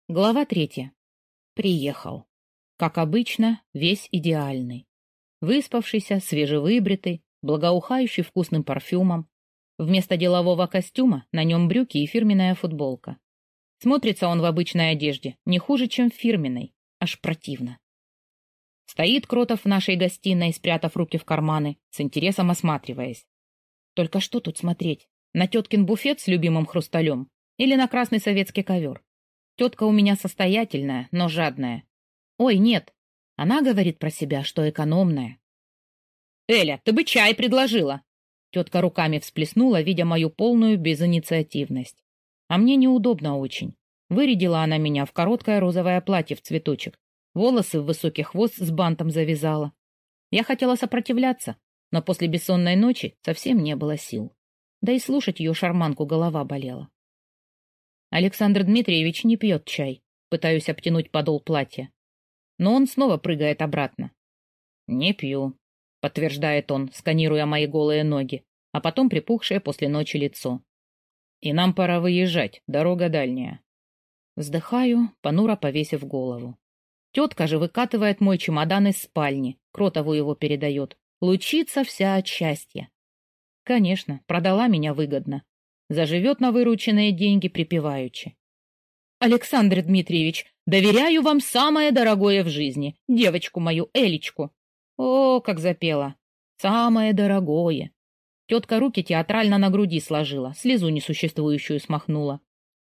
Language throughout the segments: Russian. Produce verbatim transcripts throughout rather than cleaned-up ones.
Глава третья. Приехал. Как обычно, весь идеальный. Выспавшийся, свежевыбритый, благоухающий вкусным парфюмом. Вместо делового костюма на нем брюки и фирменная футболка. Смотрится он в обычной одежде не хуже, чем в фирменной. Аж противно. Стоит Кротов в нашей гостиной, спрятав руки в карманы, с интересом осматриваясь. Только что тут смотреть? На теткин буфет с любимым хрусталем? Или на красный советский ковер? Тетка у меня состоятельная, но жадная. Ой, нет, она говорит про себя, что экономная. «Эля, ты бы чай предложила!» Тетка руками всплеснула, видя мою полную безинициативность. А мне неудобно очень. Вырядила она меня в короткое розовое платье в цветочек, волосы в высокий хвост с бантом завязала. Я хотела сопротивляться, но после бессонной ночи совсем не было сил. Да и слушать ее шарманку голова болела. Александр Дмитриевич не пьет чай. Пытаюсь обтянуть подол платья. Но он снова прыгает обратно. «Не пью», — подтверждает он, сканируя мои голые ноги, а потом припухшее после ночи лицо. «И нам пора выезжать, дорога дальняя». Вздыхаю, понуро повесив голову. Тетка же выкатывает мой чемодан из спальни, Кротову его передает. Лучится вся от счастья. Конечно, продала меня выгодно. Заживет на вырученные деньги припеваючи. «Александр Дмитриевич, доверяю вам самое дорогое в жизни, девочку мою Элечку». О, как запела. «Самое дорогое». Тетка руки театрально на груди сложила, слезу несуществующую смахнула.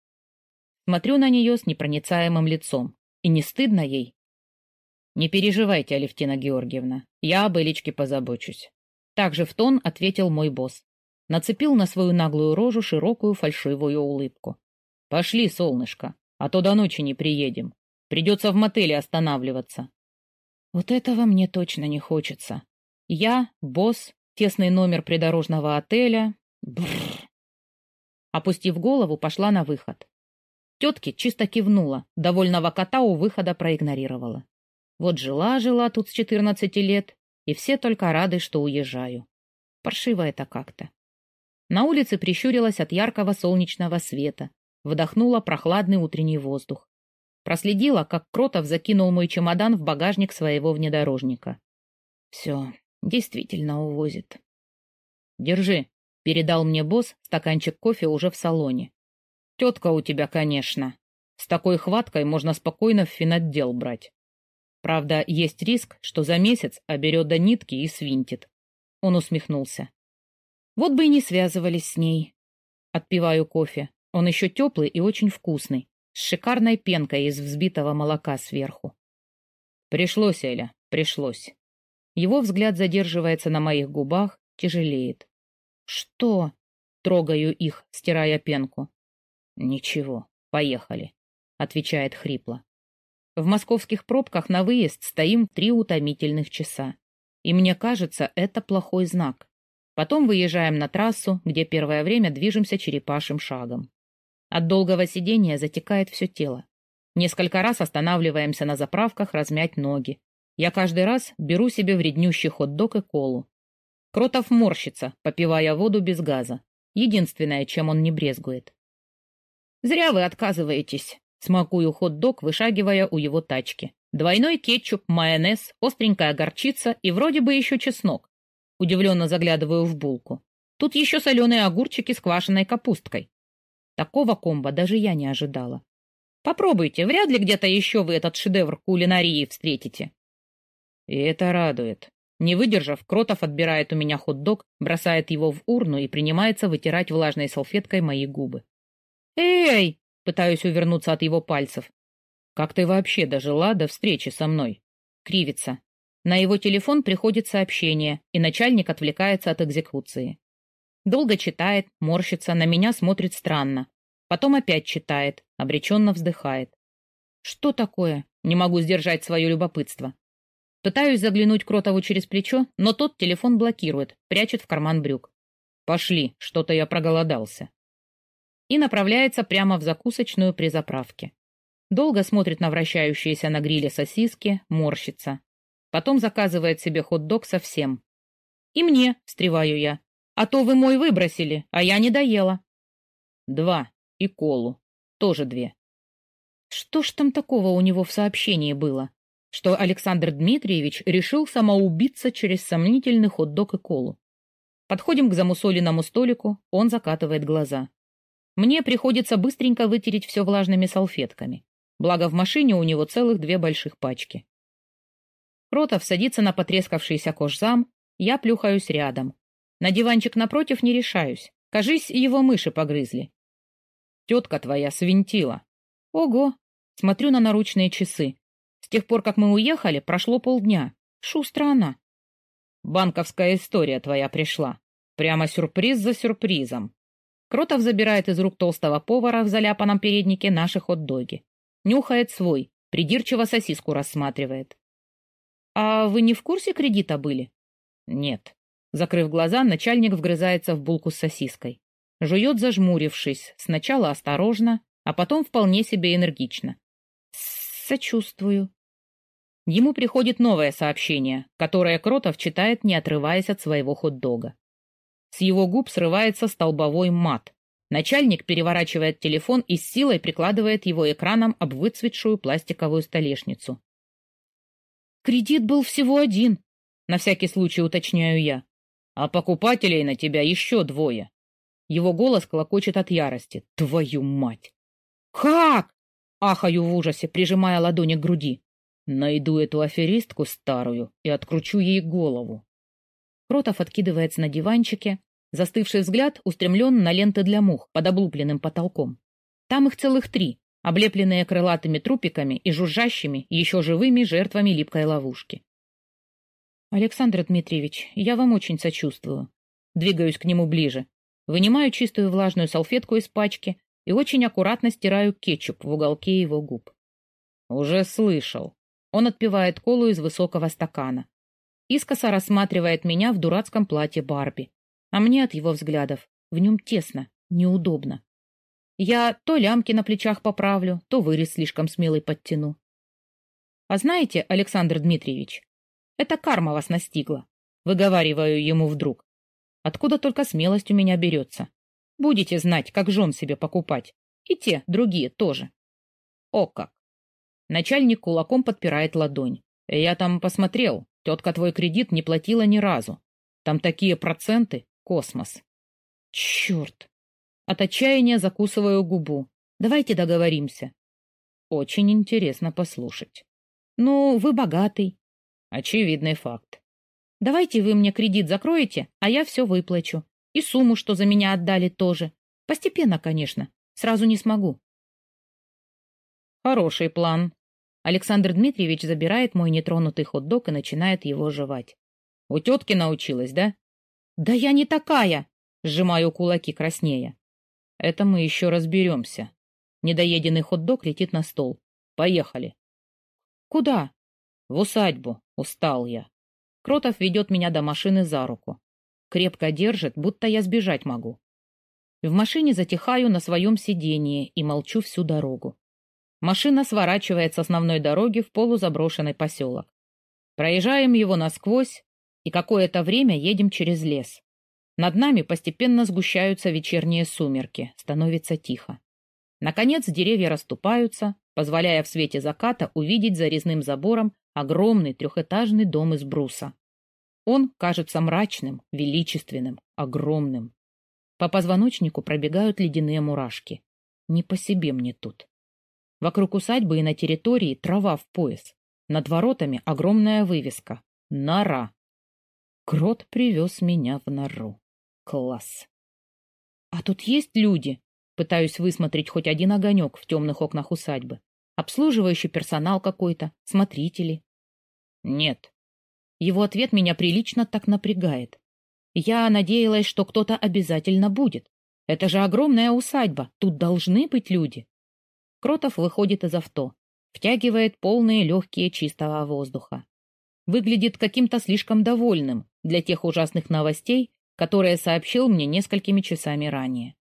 Смотрю на нее с непроницаемым лицом. И не стыдно ей? «Не переживайте, Алевтина Георгиевна, я об Элечке позабочусь». Также в тон ответил мой босс. Нацепил на свою наглую рожу широкую фальшивую улыбку. «Пошли, солнышко, а то до ночи не приедем. Придется в мотеле останавливаться». Вот этого мне точно не хочется. Я, босс, тесный номер придорожного отеля. Бррр. Опустив голову, пошла на выход. Тетке чисто кивнула, довольного кота у выхода проигнорировала. Вот жила-жила тут с четырнадцати лет, и все только рады, что уезжаю. Паршиво это как-то. На улице прищурилась от яркого солнечного света, вдохнула прохладный утренний воздух. Проследила, как Кротов закинул мой чемодан в багажник своего внедорожника. Все, действительно увозит. «Держи», — передал мне босс стаканчик кофе уже в салоне. «Тетка у тебя, конечно. С такой хваткой можно спокойно в финотдел брать. Правда, есть риск, что за месяц оберет до нитки и свинтит». Он усмехнулся. Вот бы и не связывались с ней. Отпиваю кофе. Он еще теплый и очень вкусный, с шикарной пенкой из взбитого молока сверху. Пришлось, Эля, пришлось. Его взгляд задерживается на моих губах, тяжелеет. Что? Трогаю их, стирая пенку. Ничего, поехали, отвечает хрипло. В московских пробках на выезд стоим три утомительных часа. И мне кажется, это плохой знак. Потом выезжаем на трассу, где первое время движемся черепашьим шагом. От долгого сидения затекает все тело. Несколько раз останавливаемся на заправках размять ноги. Я каждый раз беру себе вреднющий хот-дог и колу. Кротов морщится, попивая воду без газа. Единственное, чем он не брезгует. «Зря вы отказываетесь», — смакую хот-дог, вышагивая у его тачки. Двойной кетчуп, майонез, остренькая горчица и вроде бы еще чеснок. Удивленно заглядываю в булку. Тут еще соленые огурчики с квашеной капусткой. Такого комбо даже я не ожидала. Попробуйте, вряд ли где-то еще вы этот шедевр кулинарии встретите. И это радует. Не выдержав, Кротов отбирает у меня хот-дог, бросает его в урну и принимается вытирать влажной салфеткой мои губы. «Эй!» — пытаюсь увернуться от его пальцев. «Как ты вообще дожила до встречи со мной?» Кривится. На его телефон приходит сообщение, и начальник отвлекается от экзекуции. Долго читает, морщится, на меня смотрит странно. Потом опять читает, обреченно вздыхает. Что такое? Не могу сдержать свое любопытство. Пытаюсь заглянуть Кротову через плечо, но тот телефон блокирует, прячет в карман брюк. «Пошли, что-то я проголодался». И направляется прямо в закусочную при заправке. Долго смотрит на вращающиеся на гриле сосиски, морщится. Потом заказывает себе хот-дог совсем. «И мне», — встреваю я, — «а то вы мой выбросили, а я не доела». «Два. И колу. Тоже две». Что ж там такого у него в сообщении было, что Александр Дмитриевич решил самоубиться через сомнительный хот-дог и колу? Подходим к замусоленному столику, он закатывает глаза. Мне приходится быстренько вытереть все влажными салфетками. Благо в машине у него целых две больших пачки. Кротов садится на потрескавшийся кожзам, я плюхаюсь рядом. На диванчик напротив не решаюсь. Кажись, его мыши погрызли. Тетка твоя свинтила. Ого! Смотрю на наручные часы. С тех пор, как мы уехали, прошло полдня. Шустро она. Банковская история твоя пришла. Прямо сюрприз за сюрпризом. Кротов забирает из рук толстого повара в заляпанном переднике наши хот-доги. Нюхает свой, придирчиво сосиску рассматривает. «А вы не в курсе кредита были?» «Нет». Закрыв глаза, начальник вгрызается в булку с сосиской. Жует, зажмурившись, сначала осторожно, а потом вполне себе энергично. «Сочувствую». Ему приходит новое сообщение, которое Кротов читает, не отрываясь от своего хот-дога. С его губ срывается столбовой мат. Начальник переворачивает телефон и с силой прикладывает его экраном об выцветшую пластиковую столешницу. «Кредит был всего один», — на всякий случай уточняю я. «А покупателей на тебя еще двое». Его голос клокочет от ярости. «Твою мать!» «Как?» — ахаю в ужасе, прижимая ладони к груди. «Найду эту аферистку старую и откручу ей голову». Кротов откидывается на диванчике, застывший взгляд устремлен на ленты для мух под облупленным потолком. Там их целых три, облепленные крылатыми трупиками и жужжащими, еще живыми жертвами липкой ловушки. «Александр Дмитриевич, я вам очень сочувствую». Двигаюсь к нему ближе. Вынимаю чистую влажную салфетку из пачки и очень аккуратно стираю кетчуп в уголке его губ. «Уже слышал». Он отпивает колу из высокого стакана. Искоса рассматривает меня в дурацком платье Барби. А мне от его взглядов в нем тесно, неудобно. Я то лямки на плечах поправлю, то вырез слишком смелый подтяну. А знаете, Александр Дмитриевич, это карма вас настигла. Выговариваю ему вдруг. Откуда только смелость у меня берется. Будете знать, как жен себе покупать. И те, другие тоже. О как! Начальник кулаком подпирает ладонь. Я там посмотрел. Тетка твой кредит не платила ни разу. Там такие проценты. Космос. Черт! От отчаяния закусываю губу. Давайте договоримся. Очень интересно послушать. Ну, вы богатый. Очевидный факт. Давайте вы мне кредит закроете, а я все выплачу. И сумму, что за меня отдали, тоже. Постепенно, конечно. Сразу не смогу. Хороший план. Александр Дмитриевич забирает мой нетронутый хот-дог и начинает его жевать. У тетки научилась, да? Да я не такая! Сжимаю кулаки краснея. Это мы еще разберемся. Недоеденный хот-дог летит на стол. Поехали. Куда? В усадьбу. Устал я. Кротов ведет меня до машины за руку. Крепко держит, будто я сбежать могу. В машине затихаю на своем сидении и молчу всю дорогу. Машина сворачивает с основной дороги в полузаброшенный поселок. Проезжаем его насквозь и какое-то время едем через лес. Над нами постепенно сгущаются вечерние сумерки, становится тихо. Наконец деревья расступаются, позволяя в свете заката увидеть за резным забором огромный трехэтажный дом из бруса. Он кажется мрачным, величественным, огромным. По позвоночнику пробегают ледяные мурашки. Не по себе мне тут. Вокруг усадьбы и на территории трава в пояс. Над воротами огромная вывеска. Нора. Крот привез меня в нору. Класс. А тут есть люди? Пытаюсь высмотреть хоть один огонек в темных окнах усадьбы. Обслуживающий персонал какой-то, смотрители. Нет. Его ответ меня прилично так напрягает. Я надеялась, что кто-то обязательно будет. Это же огромная усадьба, тут должны быть люди. Кротов выходит из авто, втягивает полные легкие чистого воздуха. Выглядит каким-то слишком довольным для тех ужасных новостей, которые сообщил мне несколькими часами ранее.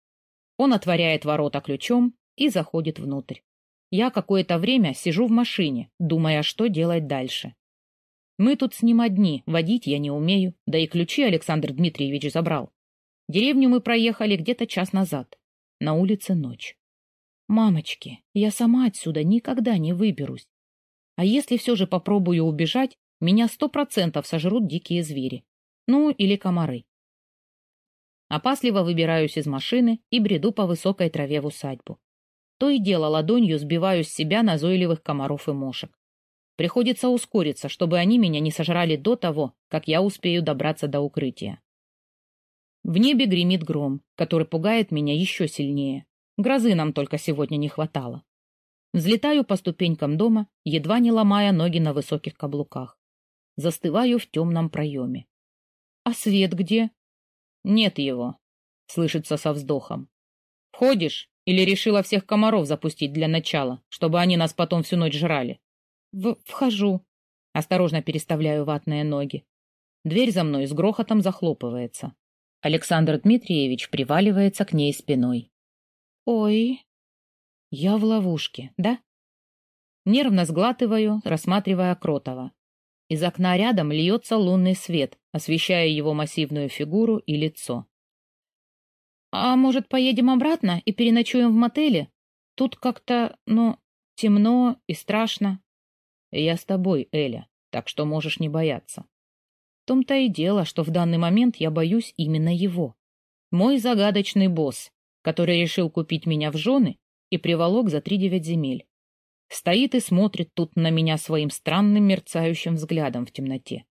Он отворяет ворота ключом и заходит внутрь. Я какое-то время сижу в машине, думая, что делать дальше. Мы тут с ним одни, водить я не умею, да и ключи Александр Дмитриевич забрал. Деревню мы проехали где-то час назад. На улице ночь. Мамочки, я сама отсюда никогда не выберусь. А если все же попробую убежать, меня сто процентов сожрут дикие звери. Ну, или комары. Опасливо выбираюсь из машины и бреду по высокой траве в усадьбу. То и дело ладонью сбиваю с себя назойливых комаров и мошек. Приходится ускориться, чтобы они меня не сожрали до того, как я успею добраться до укрытия. В небе гремит гром, который пугает меня еще сильнее. Грозы нам только сегодня не хватало. Взлетаю по ступенькам дома, едва не ломая ноги на высоких каблуках. Застываю в темном проеме. А свет где? Нет его, слышится со вздохом. Входишь или решила всех комаров запустить для начала, чтобы они нас потом всю ночь жрали? В вхожу. Осторожно переставляю ватные ноги. Дверь за мной с грохотом захлопывается. Александр Дмитриевич приваливается к ней спиной. Ой, я в ловушке, да? Нервно сглатываю, рассматривая Кротова. Из окна рядом льется лунный свет, освещая его массивную фигуру и лицо. А может, поедем обратно и переночуем в мотеле? Тут как-то, ну, темно и страшно. Я с тобой, Эля, так что можешь не бояться. В том-то и дело, что в данный момент я боюсь именно его. Мой загадочный босс, который решил купить меня в жены и приволок за три девять земель. Стоит и смотрит тут на меня своим странным мерцающим взглядом в темноте.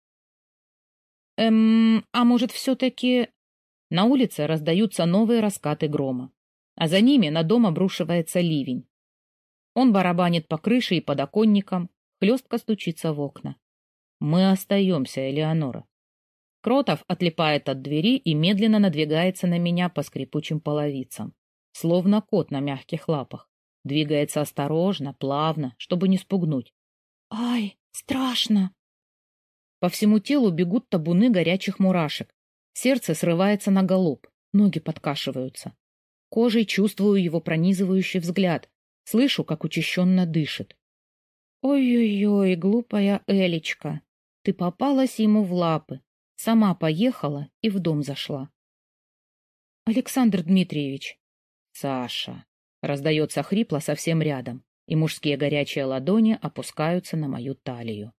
Эм, а может, все-таки... На улице раздаются новые раскаты грома, а за ними на дом обрушивается ливень. Он барабанит по крыше и подоконникам, хлестко стучится в окна. Мы остаемся, Элеонора. Кротов отлипает от двери и медленно надвигается на меня по скрипучим половицам, словно кот на мягких лапах. Двигается осторожно, плавно, чтобы не спугнуть. Ай, страшно! По всему телу бегут табуны горячих мурашек. Сердце срывается на галоп, ноги подкашиваются. Кожей чувствую его пронизывающий взгляд, слышу, как учащенно дышит. Ой-ой-ой, глупая Элечка, ты попалась ему в лапы, сама поехала и в дом зашла. Александр Дмитриевич. Саша. Раздается хрипло совсем рядом, и мужские горячие ладони опускаются на мою талию.